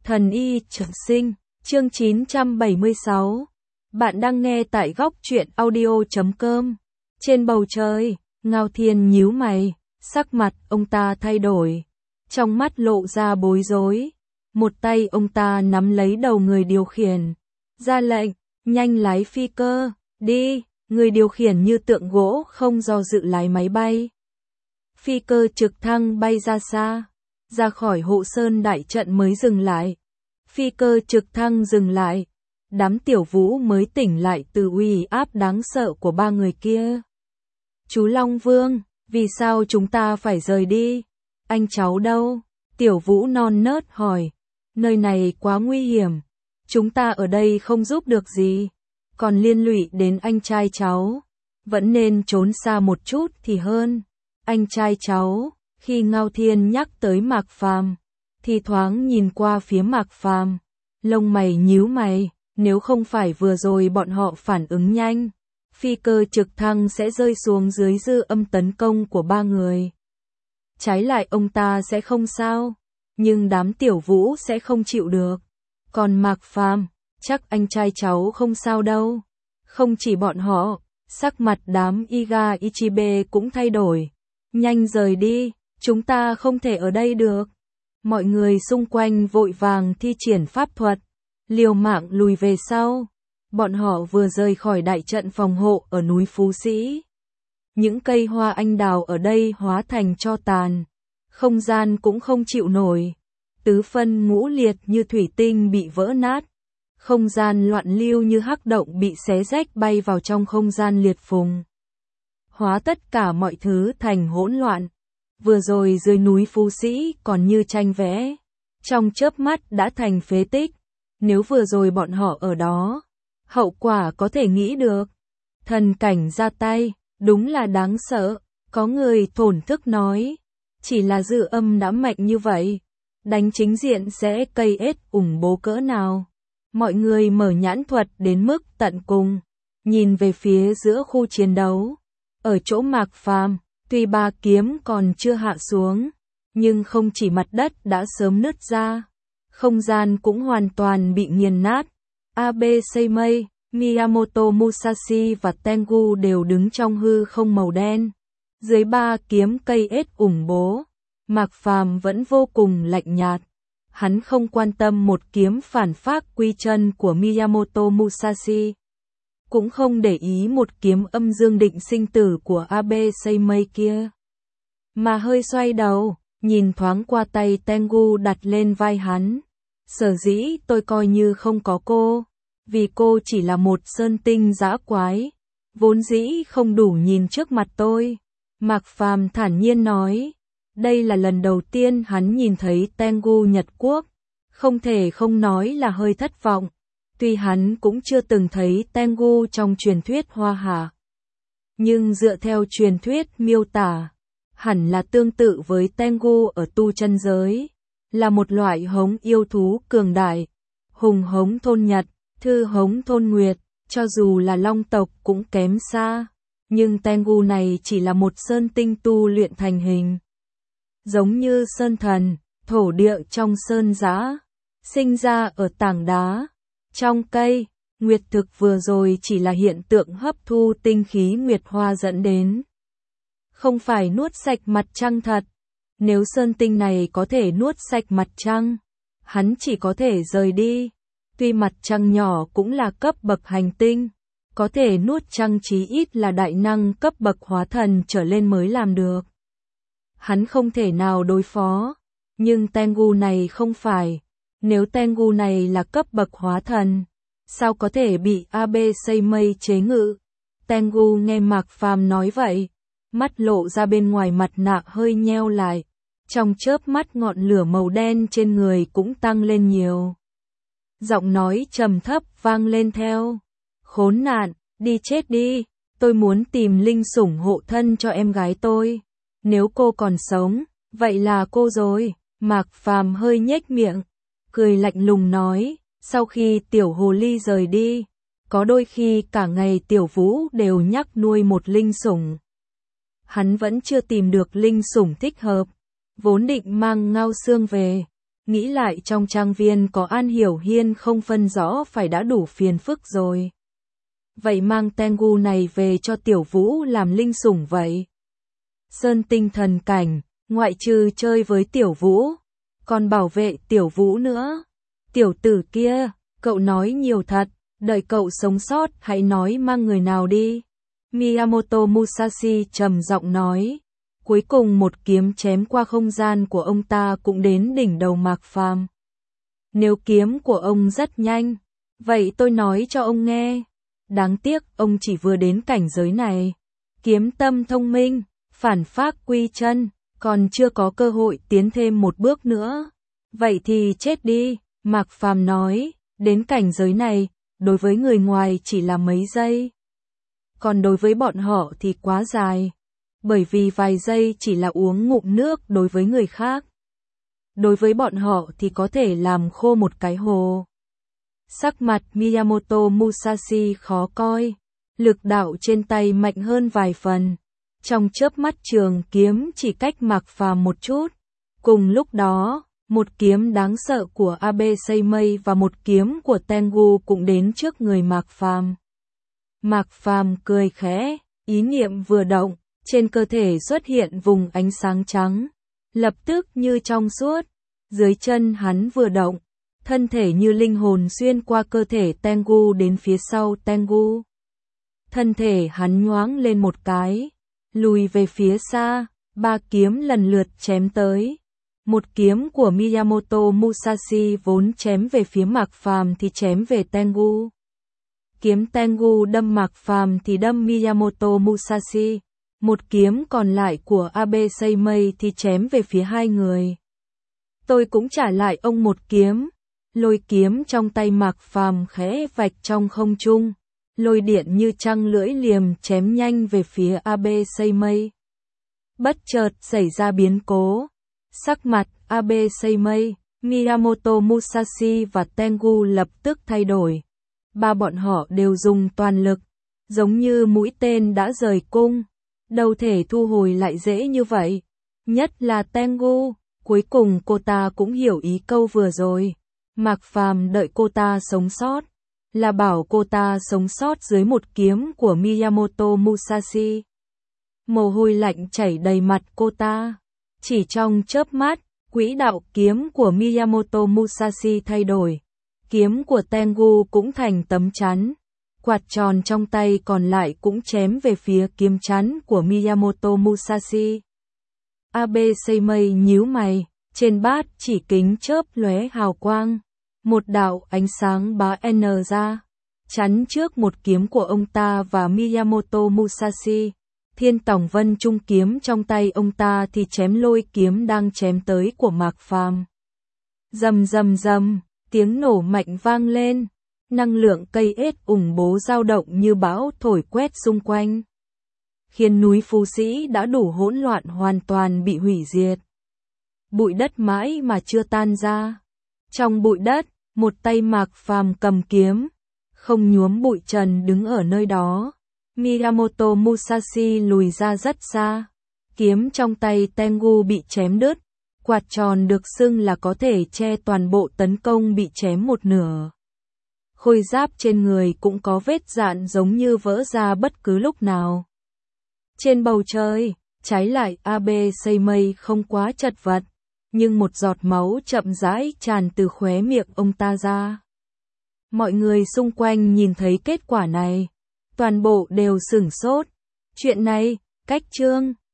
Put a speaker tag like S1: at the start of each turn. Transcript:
S1: Thần y trường sinh, chương 976. Bạn đang nghe tại góc truyện audio.com. Trên bầu trời, Ngao Thiên nhíu mày, sắc mặt ông ta thay đổi. Trong mắt lộ ra bối rối. Một tay ông ta nắm lấy đầu người điều khiển. Ra lệnh, nhanh lái phi cơ, đi. Người điều khiển như tượng gỗ không do dự lái máy bay. Phi cơ trực thăng bay ra xa. Ra khỏi hộ sơn đại trận mới dừng lại. Phi cơ trực thăng dừng lại. Đám Tiểu Vũ mới tỉnh lại từ uy áp đáng sợ của ba người kia. Chú Long Vương, vì sao chúng ta phải rời đi? Anh cháu đâu? Tiểu Vũ non nớt hỏi. Nơi này quá nguy hiểm. Chúng ta ở đây không giúp được gì. Còn liên lụy đến anh trai cháu. Vẫn nên trốn xa một chút thì hơn. Anh trai cháu. Khi Ngao Thiên nhắc tới Mạc Phàm, thì thoáng nhìn qua phía Mạc Phàm, lông mày nhíu mày, nếu không phải vừa rồi bọn họ phản ứng nhanh, phi cơ trực thăng sẽ rơi xuống dưới dư âm tấn công của ba người. Trái lại ông ta sẽ không sao, nhưng đám Tiểu Vũ sẽ không chịu được. Còn Mạc Phàm, chắc anh trai cháu không sao đâu. Không chỉ bọn họ, sắc mặt đám Iga Ichibe cũng thay đổi. Nhanh rời đi. Chúng ta không thể ở đây được. Mọi người xung quanh vội vàng thi triển pháp thuật, liều mạng lùi về sau. Bọn họ vừa rời khỏi đại trận phòng hộ ở núi Phú Sĩ. Những cây hoa anh đào ở đây hóa thành tro tàn. Không gian cũng không chịu nổi. Tứ phân ngũ liệt như thủy tinh bị vỡ nát. Không gian loạn lưu như hắc động bị xé rách bay vào trong không gian liệt phùng. Hóa tất cả mọi thứ thành hỗn loạn. Vừa rồi dưới núi Phú Sĩ còn như tranh vẽ, trong chớp mắt đã thành phế tích. Nếu vừa rồi bọn họ ở đó, hậu quả có thể nghĩ được. Thần cảnh ra tay, đúng là đáng sợ. Có người thổn thức nói, chỉ là dư âm đã mạnh như vậy, đánh chính diện sẽ cây ết ủng bố cỡ nào. Mọi người mở nhãn thuật đến mức tận cùng, nhìn về phía giữa khu chiến đấu. Ở chỗ Mạc Phàm, tuy ba kiếm còn chưa hạ xuống, nhưng không chỉ mặt đất đã sớm nứt ra, không gian cũng hoàn toàn bị nghiền nát. Abe Seimei, Miyamoto Musashi và Tengu đều đứng trong hư không màu đen. Dưới ba kiếm cây ết ủng bố, Mạc Phàm vẫn vô cùng lạnh nhạt. Hắn không quan tâm một kiếm phản phác quy chân của Miyamoto Musashi. Cũng không để ý một kiếm âm dương định sinh tử của Abe Seimei kia. Mà hơi xoay đầu, nhìn thoáng qua tay Tengu đặt lên vai hắn. Sở dĩ tôi coi như không có cô, vì cô chỉ là một sơn tinh dã quái, vốn dĩ không đủ nhìn trước mặt tôi. Mạc Phàm thản nhiên nói, đây là lần đầu tiên hắn nhìn thấy Tengu Nhật Quốc, không thể không nói là hơi thất vọng. Tuy hắn cũng chưa từng thấy Tengu trong truyền thuyết Hoa Hạ, nhưng dựa theo truyền thuyết miêu tả, hẳn là tương tự với Tengu ở tu chân giới, là một loại hống yêu thú cường đại, hùng hống thôn Nhật, thư hống thôn Nguyệt, cho dù là long tộc cũng kém xa, nhưng Tengu này chỉ là một sơn tinh tu luyện thành hình. Giống như sơn thần, thổ địa trong sơn giã, sinh ra ở tảng đá, trong cây, nguyệt thực vừa rồi chỉ là hiện tượng hấp thu tinh khí nguyệt hoa dẫn đến. Không phải nuốt sạch mặt trăng thật. Nếu sơn tinh này có thể nuốt sạch mặt trăng, hắn chỉ có thể rời đi. Tuy mặt trăng nhỏ cũng là cấp bậc hành tinh, có thể nuốt trăng chí ít là đại năng cấp bậc hóa thần trở lên mới làm được. Hắn không thể nào đối phó, nhưng Tengu này không phải. Nếu Tengu này là cấp bậc hóa thần, sao có thể bị Abe Seimei chế ngự? Tengu nghe Mạc Phàm nói vậy, mắt lộ ra bên ngoài mặt nạ hơi nheo lại. Trong chớp mắt ngọn lửa màu đen trên người cũng tăng lên nhiều. Giọng nói trầm thấp vang lên theo. Khốn nạn, đi chết đi, tôi muốn tìm linh sủng hộ thân cho em gái tôi. Nếu cô còn sống, vậy là cô rồi. Mạc Phàm hơi nhếch miệng, cười lạnh lùng nói, sau khi tiểu hồ ly rời đi, có đôi khi cả ngày Tiểu Vũ đều nhắc nuôi một linh sủng. Hắn vẫn chưa tìm được linh sủng thích hợp, vốn định mang Ngao Xương về, nghĩ lại trong trang viên có An Hiểu Hiên không phân rõ phải đã đủ phiền phức rồi. Vậy mang Tengu này về cho Tiểu Vũ làm linh sủng vậy. Sơn Tinh thần cảnh, ngoại trừ chơi với Tiểu Vũ, còn bảo vệ Tiểu Vũ nữa. Tiểu tử kia, cậu nói nhiều thật, đợi cậu sống sót hãy nói mang người nào đi. Miyamoto Musashi trầm giọng nói. Cuối cùng một kiếm chém qua không gian của ông ta cũng đến đỉnh đầu Mạc Phàm. Nếu kiếm của ông rất nhanh, vậy tôi nói cho ông nghe. Đáng tiếc ông chỉ vừa đến cảnh giới này. Kiếm tâm thông minh, phản phác quy chân, còn chưa có cơ hội tiến thêm một bước nữa. Vậy thì chết đi, Mạc Phàm nói, đến cảnh giới này, đối với người ngoài chỉ là mấy giây. Còn đối với bọn họ thì quá dài. Bởi vì vài giây chỉ là uống ngụm nước đối với người khác. Đối với bọn họ thì có thể làm khô một cái hồ. Sắc mặt Miyamoto Musashi khó coi. Lực đạo trên tay mạnh hơn vài phần. Trong chớp mắt trường kiếm chỉ cách Mạc Phàm một chút. Cùng lúc đó, một kiếm đáng sợ của Abe Seimei và một kiếm của Tengu cũng đến trước người Mạc Phàm. Mạc Phàm cười khẽ, ý niệm vừa động, trên cơ thể xuất hiện vùng ánh sáng trắng, lập tức như trong suốt. Dưới chân hắn vừa động, thân thể như linh hồn xuyên qua cơ thể Tengu đến phía sau Tengu. Thân thể hắn nhoáng lên một cái, lùi về phía xa, ba kiếm lần lượt chém tới. Một kiếm của Miyamoto Musashi vốn chém về phía Mạc Phàm thì chém về Tengu. Kiếm Tengu đâm Mạc Phàm thì đâm Miyamoto Musashi. Một kiếm còn lại của Abe Seimei thì chém về phía hai người. Tôi cũng trả lại ông một kiếm. Lôi kiếm trong tay Mạc Phàm khẽ vạch trong không trung. Lôi điện như trăng lưỡi liềm chém nhanh về phía Abe Seimei. Bất chợt xảy ra biến cố. Sắc mặt Abe Seimei, Miyamoto Musashi và Tengu lập tức thay đổi. Ba bọn họ đều dùng toàn lực, giống như mũi tên đã rời cung. Đâu thể thu hồi lại dễ như vậy. Nhất là Tengu, cuối cùng cô ta cũng hiểu ý câu vừa rồi. Mạc Phàm đợi cô ta sống sót, là bảo cô ta sống sót dưới một kiếm của Miyamoto Musashi. Mồ hôi lạnh chảy đầy mặt cô ta. Chỉ trong chớp mắt, quỹ đạo kiếm của Miyamoto Musashi thay đổi. Kiếm của Tengu cũng thành tấm chắn. Quạt tròn trong tay còn lại cũng chém về phía kiếm chắn của Miyamoto Musashi. Abe Seimei nhíu mày, trên bát chỉ kính chớp lóe hào quang. Một đạo ánh sáng bá N ra, chắn trước một kiếm của ông ta và Miyamoto Musashi. Thiên Tòng Vân Trung kiếm trong tay ông ta thì chém lôi kiếm đang chém tới của Mạc Phàm. Rầm rầm rầm, tiếng nổ mạnh vang lên. Năng lượng cây ết ủng bố dao động như bão thổi quét xung quanh, khiến núi Phú Sĩ đã đủ hỗn loạn hoàn toàn bị hủy diệt. Bụi đất mãi mà chưa tan ra. Trong bụi đất, một tay Mạc Phàm cầm kiếm, không nhuốm bụi trần đứng ở nơi đó. Miyamoto Musashi lùi ra rất xa. Kiếm trong tay Tengu bị chém đứt. Quạt tròn được xưng là có thể che toàn bộ tấn công bị chém một nửa. Khôi giáp trên người cũng có vết rạn giống như vỡ ra bất cứ lúc nào. Trên bầu trời, trái lại Abe Seimei không quá chật vật, nhưng một giọt máu chậm rãi tràn từ khóe miệng ông ta ra. Mọi người xung quanh nhìn thấy kết quả này, toàn bộ đều sửng sốt. Chuyện này, cách chương